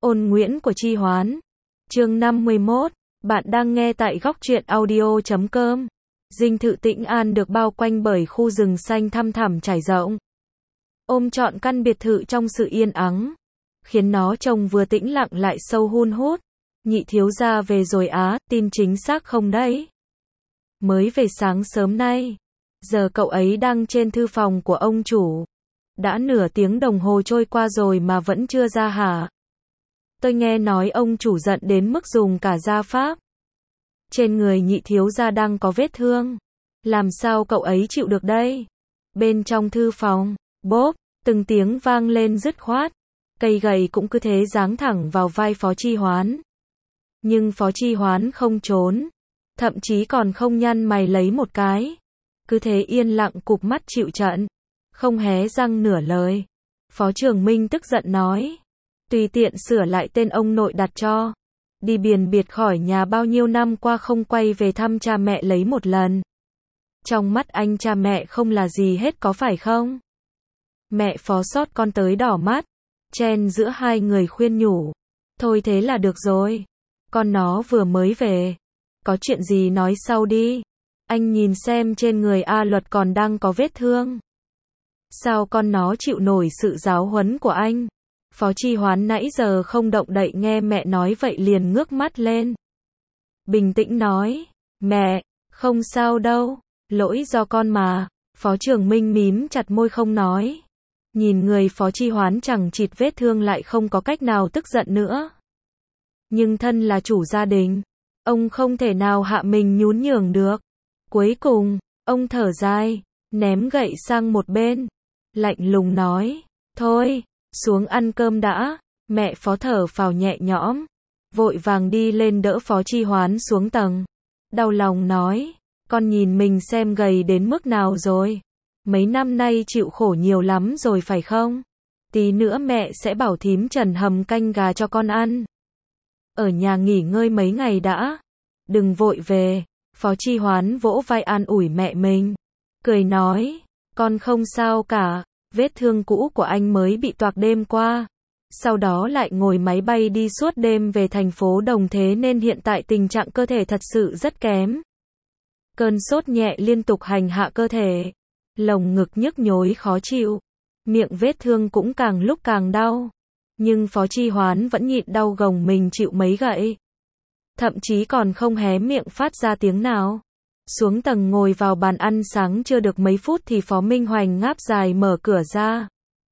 Ôn Nguyễn của Chi Hoán. Chương 51. Bạn đang nghe tại góc truyện audio.com. Dinh thự Tĩnh An được bao quanh bởi khu rừng xanh thăm thẳm trải rộng. Ôm trọn căn biệt thự trong sự yên ắng, khiến nó trông vừa tĩnh lặng lại sâu hun hút. Nhị thiếu gia về rồi á, tin chính xác không đấy? Mới về sáng sớm nay. Giờ cậu ấy đang trên thư phòng của ông chủ. Đã nửa tiếng đồng hồ trôi qua rồi mà vẫn chưa ra hả? Tôi nghe nói ông chủ giận đến mức dùng cả gia pháp. Trên người nhị thiếu gia đang có vết thương. Làm sao cậu ấy chịu được đây? Bên trong thư phòng, bốp, từng tiếng vang lên dứt khoát. Cây gậy cũng cứ thế giáng thẳng vào vai Phó Chi Hoán. Nhưng Phó Chi Hoán không trốn. Thậm chí còn không nhăn mày lấy một cái. Cứ thế yên lặng cụp mắt chịu trận. Không hé răng nửa lời. Phó Trường Minh tức giận nói. Tùy tiện sửa lại tên ông nội đặt cho. Đi biền biệt khỏi nhà bao nhiêu năm qua không quay về thăm cha mẹ lấy một lần. Trong mắt anh cha mẹ không là gì hết có phải không? Mẹ Phó xót con tới đỏ mắt. Chen giữa hai người khuyên nhủ. Thôi thế là được rồi. Con nó vừa mới về. Có chuyện gì nói sau đi. Anh nhìn xem trên người A Luật còn đang có vết thương. Sao con nó chịu nổi sự giáo huấn của anh? Phó Chi Hoán nãy giờ không động đậy nghe mẹ nói vậy liền ngước mắt lên. Bình tĩnh nói. Mẹ, không sao đâu. Lỗi do con mà. Phó Trường Minh mím chặt môi không nói. Nhìn người Phó Chi Hoán chẳng chịt vết thương lại không có cách nào tức giận nữa. Nhưng thân là chủ gia đình. Ông không thể nào hạ mình nhún nhường được. Cuối cùng, ông thở dài, ném gậy sang một bên. Lạnh lùng nói. Thôi, xuống ăn cơm đã. Mẹ Phó thở phào nhẹ nhõm. Vội vàng đi lên đỡ Phó Chi Hoán xuống tầng. Đau lòng nói. Con nhìn mình xem gầy đến mức nào rồi. Mấy năm nay chịu khổ nhiều lắm rồi phải không? Tí nữa mẹ sẽ bảo thím Trần hầm canh gà cho con ăn. Ở nhà nghỉ ngơi mấy ngày đã. Đừng vội về. Phó Chi Hoán vỗ vai an ủi mẹ mình. Cười nói. Con không sao cả. Vết thương cũ của anh mới bị toạc đêm qua. Sau đó lại ngồi máy bay đi suốt đêm về thành phố Đồng thế nên hiện tại tình trạng cơ thể thật sự rất kém. Cơn sốt nhẹ liên tục hành hạ cơ thể. Lồng ngực nhức nhối khó chịu. Miệng vết thương cũng càng lúc càng đau. Nhưng Phó Chi Hoán vẫn nhịn đau gồng mình chịu mấy gậy. Thậm chí còn không hé miệng phát ra tiếng nào. Xuống tầng ngồi vào bàn ăn sáng chưa được mấy phút thì Phó Minh Hoành ngáp dài mở cửa ra.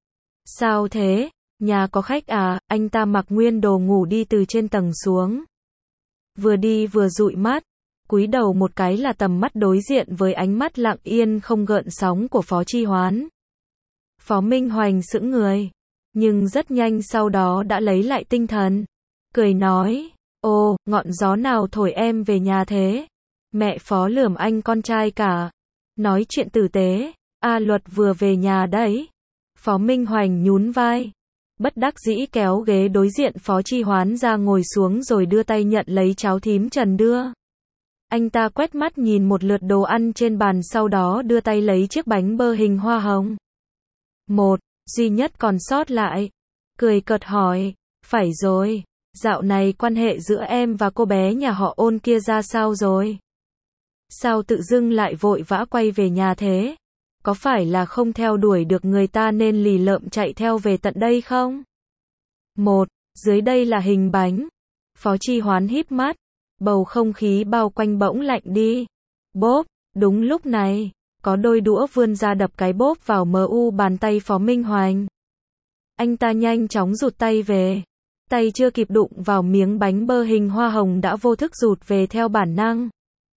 Sao thế? Nhà có khách à? Anh ta mặc nguyên đồ ngủ đi từ trên tầng xuống. Vừa đi vừa dụi mắt. Cúi đầu một cái là tầm mắt đối diện với ánh mắt lặng yên không gợn sóng của Phó Chi Hoán. Phó Minh Hoành sững người. Nhưng rất nhanh sau đó đã lấy lại tinh thần. Cười nói. Ồ, ngọn gió nào thổi em về nhà thế? Mẹ Phó lườm anh con trai cả. Nói chuyện tử tế. A Luật vừa về nhà đấy. Phó Minh Hoành nhún vai. Bất đắc dĩ kéo ghế đối diện Phó Chi Hoán ra ngồi xuống rồi đưa tay nhận lấy cháo thím Trần đưa. Anh ta quét mắt nhìn một lượt đồ ăn trên bàn sau đó đưa tay lấy chiếc bánh bơ hình hoa hồng. Một, duy nhất còn sót lại. Cười cợt hỏi. Phải rồi. Dạo này quan hệ giữa em và cô bé nhà họ Ôn kia ra sao rồi? Sao tự dưng lại vội vã quay về nhà thế? Có phải là không theo đuổi được người ta nên lì lợm chạy theo về tận đây không? Một, dưới đây là hình bánh. Phó Chi Hoán híp mắt. Bầu không khí bao quanh bỗng lạnh đi. Bốp, đúng lúc này, có đôi đũa vươn ra đập cái bốp vào bàn tay Phó Minh Hoành. Anh ta nhanh chóng rụt tay về. Tay chưa kịp đụng vào miếng bánh bơ hình hoa hồng đã vô thức rụt về theo bản năng.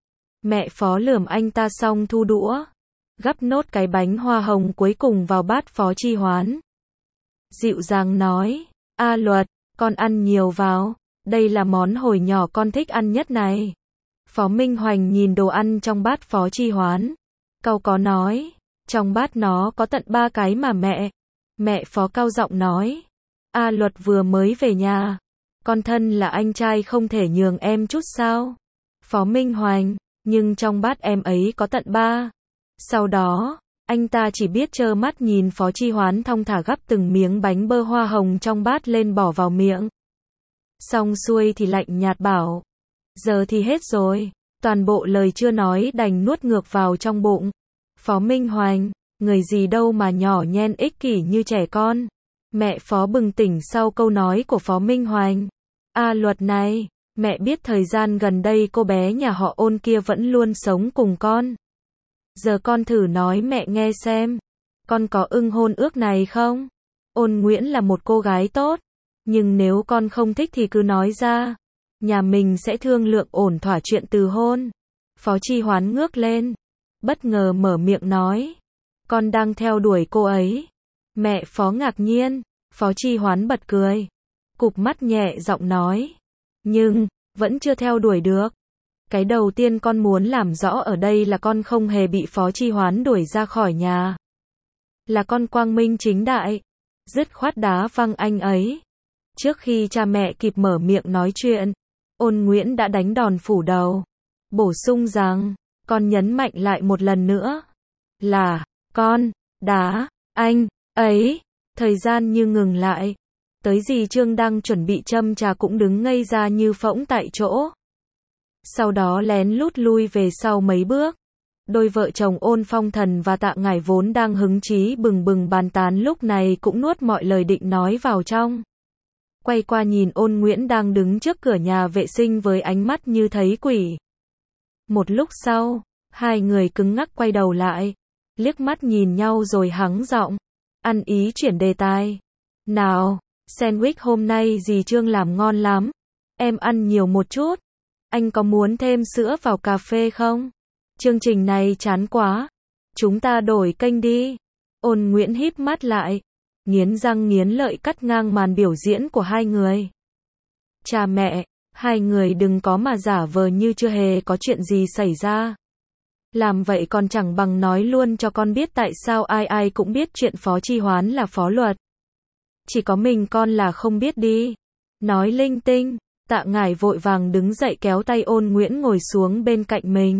Mẹ Phó lườm anh ta xong thu đũa. Gắp nốt cái bánh hoa hồng cuối cùng vào bát Phó Chi Hoán. Dịu dàng nói. A Luật, con ăn nhiều vào. Đây là món hồi nhỏ con thích ăn nhất này. Phó Minh Hoành nhìn đồ ăn trong bát Phó Chi Hoán. Cau có nói. Trong bát nó có tận 3 cái mà mẹ. Mẹ Phó cao giọng nói. A Luật vừa mới về nhà. Con thân là anh trai không thể nhường em chút sao? Phó Minh Hoành. Nhưng trong bát em ấy có tận 3. Sau đó, anh ta chỉ biết trơ mắt nhìn Phó Chi Hoán thong thả gắp từng miếng bánh bơ hoa hồng trong bát lên bỏ vào miệng. Xong xuôi thì lạnh nhạt bảo. Giờ thì hết rồi. Toàn bộ lời chưa nói đành nuốt ngược vào trong bụng. Phó Minh Hoành, người gì đâu mà nhỏ nhen ích kỷ như trẻ con. Mẹ Phó bừng tỉnh sau câu nói của Phó Minh Hoành. Luật này, mẹ biết thời gian gần đây cô bé nhà họ Ôn kia vẫn luôn sống cùng con. Giờ con thử nói mẹ nghe xem. Con có ưng hôn ước này không? Ôn Nguyễn là một cô gái tốt. Nhưng nếu con không thích thì cứ nói ra. Nhà mình sẽ thương lượng ổn thỏa chuyện từ hôn. Phó Chi Hoán ngước lên. Bất ngờ mở miệng nói. Con đang theo đuổi cô ấy. Mẹ Phó ngạc nhiên. Phó Chi Hoán bật cười. Cụp mắt nhẹ giọng nói. Nhưng, vẫn chưa theo đuổi được. Cái đầu tiên con muốn làm rõ ở đây là con không hề bị Phó Chi Hoán đuổi ra khỏi nhà. Là con quang minh chính đại. Dứt khoát đá văng anh ấy. Trước khi cha mẹ kịp mở miệng nói chuyện, Ôn Nguyễn đã đánh đòn phủ đầu. Bổ sung rằng, con nhấn mạnh lại một lần nữa. Là, con, đá, anh, ấy. Thời gian như ngừng lại. Tới dì Trương đang chuẩn bị châm trà cũng đứng ngây ra như phỗng tại chỗ. Sau đó lén lút lui về sau mấy bước. Đôi vợ chồng Ôn Phong Thần và Tạ Ngải vốn đang hứng chí bừng bừng bàn tán lúc này cũng nuốt mọi lời định nói vào trong. Quay qua nhìn Ôn Nguyễn đang đứng trước cửa nhà vệ sinh với ánh mắt như thấy quỷ. Một lúc sau, hai người cứng ngắc quay đầu lại, liếc mắt nhìn nhau rồi hắng giọng, ăn ý chuyển đề tài. Nào, sandwich hôm nay dì Trương làm ngon lắm, em ăn nhiều một chút. Anh có muốn thêm sữa vào cà phê không? Chương trình này chán quá. Chúng ta đổi kênh đi. Ôn Nguyễn híp mắt lại, nghiến răng nghiến lợi cắt ngang màn biểu diễn của hai người. Cha mẹ, hai người đừng có mà giả vờ như chưa hề có chuyện gì xảy ra. Làm vậy còn chẳng bằng nói luôn cho con biết tại sao ai ai cũng biết chuyện Phó Chi Hoán là phó luật. Chỉ có mình con là không biết đi. Nói linh tinh, Tạ Ngải vội vàng đứng dậy kéo tay Ôn Nguyễn ngồi xuống bên cạnh mình.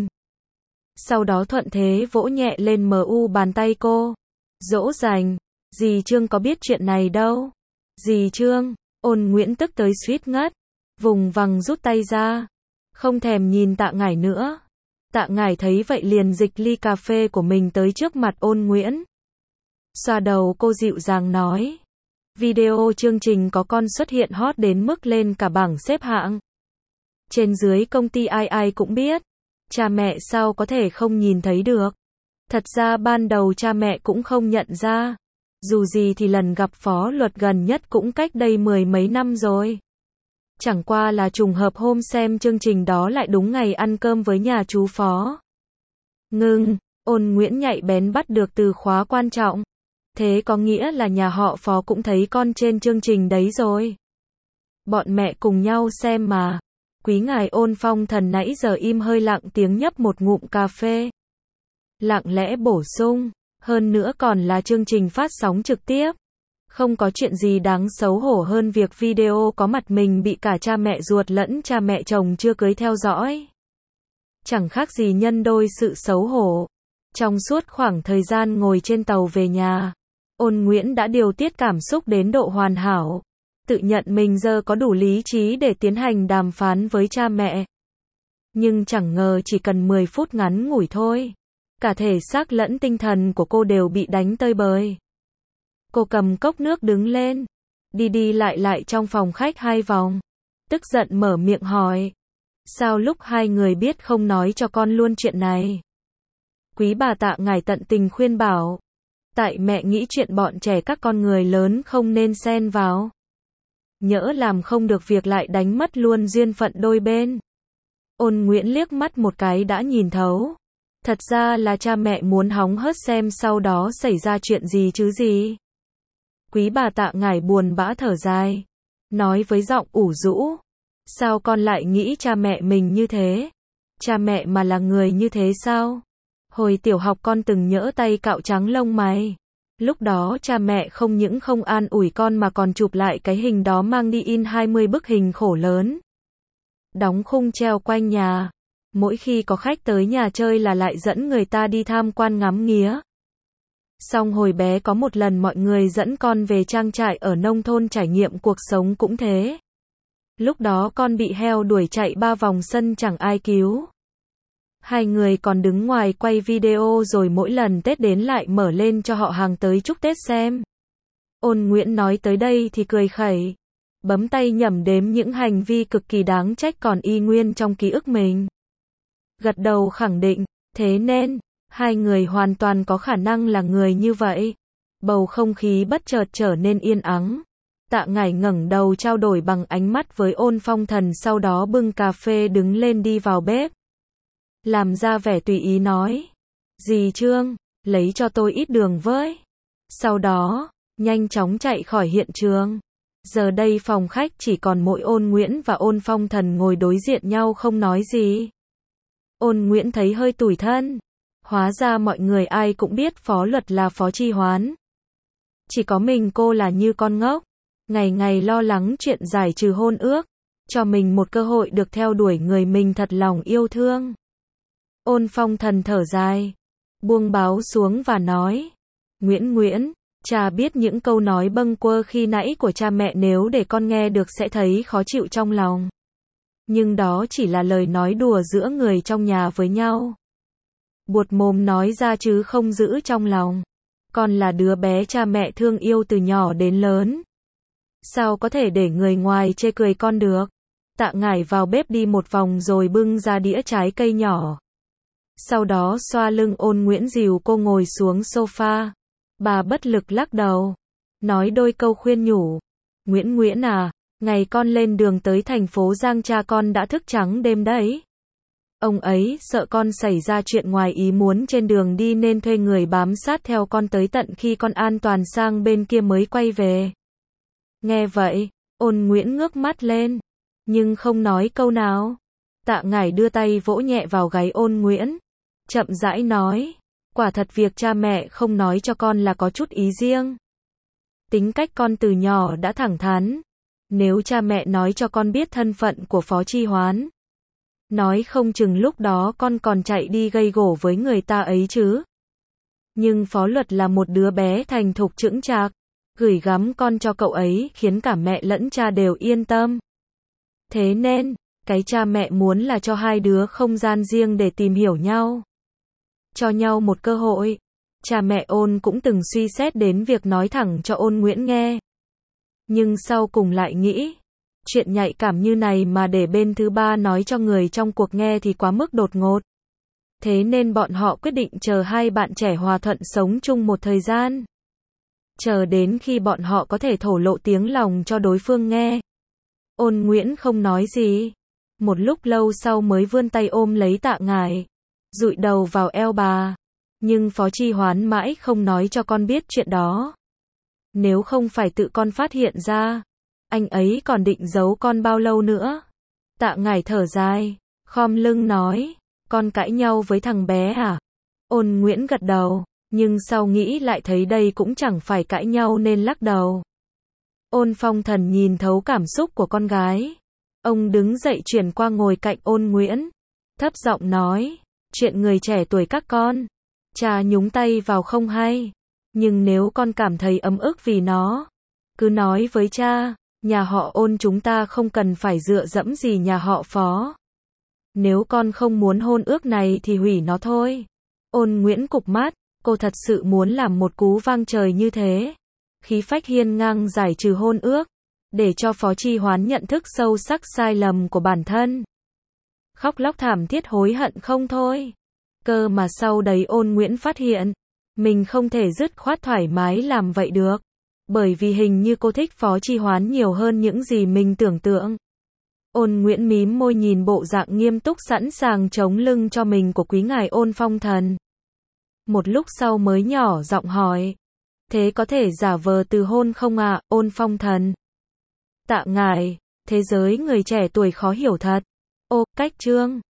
Sau đó thuận thế vỗ nhẹ lên bàn tay cô. Dỗ dành, dì Trương có biết chuyện này đâu. Dì Trương, Ôn Nguyễn tức tới suýt ngất, vùng vằng rút tay ra, không thèm nhìn Tạ Ngải nữa. Tạ Ngải thấy vậy liền dịch ly cà phê của mình tới trước mặt Ôn Nguyễn. Xoa đầu cô dịu dàng nói. Video chương trình có con xuất hiện hot đến mức lên cả bảng xếp hạng. Trên dưới công ty ai ai cũng biết. Cha mẹ sao có thể không nhìn thấy được. Thật ra ban đầu cha mẹ cũng không nhận ra. Dù gì thì lần gặp phó luật gần nhất cũng cách đây mười mấy năm rồi. Chẳng qua là trùng hợp hôm xem chương trình đó lại đúng ngày ăn cơm với nhà chú Phó. Ngưng, Ôn Nguyễn nhạy bén bắt được từ khóa quan trọng. Thế có nghĩa là nhà họ Phó cũng thấy con trên chương trình đấy rồi. Bọn mẹ cùng nhau xem mà. Quý ngài Ôn Phong Thần nãy giờ im hơi lặng tiếng nhấp một ngụm cà phê. Lặng lẽ bổ sung, hơn nữa còn là chương trình phát sóng trực tiếp. Không có chuyện gì đáng xấu hổ hơn việc video có mặt mình bị cả cha mẹ ruột lẫn cha mẹ chồng chưa cưới theo dõi. Chẳng khác gì nhân đôi sự xấu hổ. Trong suốt khoảng thời gian ngồi trên tàu về nhà, Ôn Nguyễn đã điều tiết cảm xúc đến độ hoàn hảo. Tự nhận mình giờ có đủ lý trí để tiến hành đàm phán với cha mẹ. Nhưng chẳng ngờ chỉ cần 10 phút ngắn ngủi thôi. Cả thể xác lẫn tinh thần của cô đều bị đánh tơi bời. Cô cầm cốc nước đứng lên. Đi đi lại trong phòng khách 2 vòng. Tức giận mở miệng hỏi. Sao lúc hai người biết không nói cho con luôn chuyện này? Quý bà Tạ Ngải tận tình khuyên bảo. Tại mẹ nghĩ chuyện bọn trẻ các con người lớn không nên xen vào. Nhỡ làm không được việc lại đánh mất luôn duyên phận đôi bên. Ôn Nguyễn liếc mắt một cái đã nhìn thấu. Thật ra là cha mẹ muốn hóng hớt xem sau đó xảy ra chuyện gì chứ gì. Quý bà Tạ Ngải buồn bã thở dài. Nói với giọng ủ rũ. Sao con lại nghĩ cha mẹ mình như thế? Cha mẹ mà là người như thế sao? Hồi tiểu học con từng nhỡ tay cạo trắng lông mày. Lúc đó cha mẹ không những không an ủi con mà còn chụp lại cái hình đó mang đi in 20 bức hình khổ lớn. Đóng khung treo quanh nhà. Mỗi khi có khách tới nhà chơi là lại dẫn người ta đi tham quan ngắm nghía. Xong hồi bé có một lần mọi người dẫn con về trang trại ở nông thôn trải nghiệm cuộc sống cũng thế. Lúc đó con bị heo đuổi chạy 3 vòng sân chẳng ai cứu. Hai người còn đứng ngoài quay video rồi mỗi lần Tết đến lại mở lên cho họ hàng tới chúc Tết xem. Ôn Nguyễn nói tới đây thì cười khẩy, bấm tay nhẩm đếm những hành vi cực kỳ đáng trách còn y nguyên trong ký ức mình. Gật đầu khẳng định, thế nên, hai người hoàn toàn có khả năng là người như vậy. Bầu không khí bất chợt trở nên yên ắng. Tạ Ngải ngẩng đầu trao đổi bằng ánh mắt với Ôn Phong Thần, sau đó bưng cà phê đứng lên đi vào bếp. Làm ra vẻ tùy ý nói, dì Trương, lấy cho tôi ít đường với. Sau đó, nhanh chóng chạy khỏi hiện trường. Giờ đây phòng khách chỉ còn mỗi Ôn Nguyễn và Ôn Phong Thần ngồi đối diện nhau không nói gì. Ôn Nguyễn thấy hơi tủi thân. Hóa ra mọi người ai cũng biết Phó Luật là Phó Chi Hoán. Chỉ có mình cô là như con ngốc, ngày ngày lo lắng chuyện giải trừ hôn ước, cho mình một cơ hội được theo đuổi người mình thật lòng yêu thương. Ôn Phong Thần thở dài, buông báo xuống và nói, Nguyễn, cha biết những câu nói bâng quơ khi nãy của cha mẹ nếu để con nghe được sẽ thấy khó chịu trong lòng. Nhưng đó chỉ là lời nói đùa giữa người trong nhà với nhau. Buột mồm nói ra chứ không giữ trong lòng. Con là đứa bé cha mẹ thương yêu từ nhỏ đến lớn. Sao có thể để người ngoài chê cười con được? Tạ Ngải vào bếp đi một vòng rồi bưng ra đĩa trái cây nhỏ. Sau đó xoa lưng Ôn Nguyễn dìu cô ngồi xuống sofa. Bà bất lực lắc đầu, nói đôi câu khuyên nhủ. Nguyễn à, ngày con lên đường tới thành phố Giang cha con đã thức trắng đêm đấy. Ông ấy sợ con xảy ra chuyện ngoài ý muốn trên đường đi nên thuê người bám sát theo con tới tận khi con an toàn sang bên kia mới quay về. Nghe vậy, Ôn Nguyễn ngước mắt lên, nhưng không nói câu nào. Tạ Ngải đưa tay vỗ nhẹ vào gáy Ôn Nguyễn, chậm rãi nói, quả thật việc cha mẹ không nói cho con là có chút ý riêng. Tính cách con từ nhỏ đã thẳng thắn. Nếu cha mẹ nói cho con biết thân phận của Phó Chi Hoán, nói không chừng lúc đó con còn chạy đi gây gổ với người ta ấy chứ. Nhưng Phó Luật là một đứa bé thành thục chững chạc, gửi gắm con cho cậu ấy khiến cả mẹ lẫn cha đều yên tâm. Thế nên, cái cha mẹ muốn là cho hai đứa không gian riêng để tìm hiểu nhau, cho nhau một cơ hội. Cha mẹ Ôn cũng từng suy xét đến việc nói thẳng cho Ôn Nguyễn nghe. Nhưng sau cùng lại nghĩ, chuyện nhạy cảm như này mà để bên thứ ba nói cho người trong cuộc nghe thì quá mức đột ngột. Thế nên bọn họ quyết định chờ hai bạn trẻ hòa thuận sống chung một thời gian. Chờ đến khi bọn họ có thể thổ lộ tiếng lòng cho đối phương nghe. Ôn Nguyễn không nói gì. Một lúc lâu sau mới vươn tay ôm lấy Tạ Ngải, dụi đầu vào eo bà. Nhưng Phó Chi Hoán mãi không nói cho con biết chuyện đó. Nếu không phải tự con phát hiện ra, anh ấy còn định giấu con bao lâu nữa. Tạ Ngải thở dài, khom lưng nói, con cãi nhau với thằng bé à? Ôn Nguyễn gật đầu, nhưng sau nghĩ lại thấy đây cũng chẳng phải cãi nhau nên lắc đầu. Ôn Phong Thần nhìn thấu cảm xúc của con gái. Ông đứng dậy chuyển qua ngồi cạnh Ôn Nguyễn, thấp giọng nói, chuyện người trẻ tuổi các con, cha nhúng tay vào không hay. Nhưng nếu con cảm thấy ấm ức vì nó, cứ nói với cha, nhà họ Ôn chúng ta không cần phải dựa dẫm gì nhà họ Phó. Nếu con không muốn hôn ước này thì hủy nó thôi. Ôn Nguyễn cụp mắt, cô thật sự muốn làm một cú vang trời như thế. Khí phách hiên ngang giải trừ hôn ước, để cho Phó Chi Hoán nhận thức sâu sắc sai lầm của bản thân. Khóc lóc thảm thiết hối hận không thôi. Cơ mà sau đấy Ôn Nguyễn phát hiện, mình không thể dứt khoát thoải mái làm vậy được. Bởi vì hình như cô thích Phó Chi Hoán nhiều hơn những gì mình tưởng tượng. Ôn Nguyễn mím môi nhìn bộ dạng nghiêm túc sẵn sàng chống lưng cho mình của quý ngài Ôn Phong Thần. Một lúc sau mới nhỏ giọng hỏi, thế có thể giả vờ từ hôn không ạ, Ôn Phong Thần? Tạ Ngải, thế giới người trẻ tuổi khó hiểu thật. Ô, cách Trương.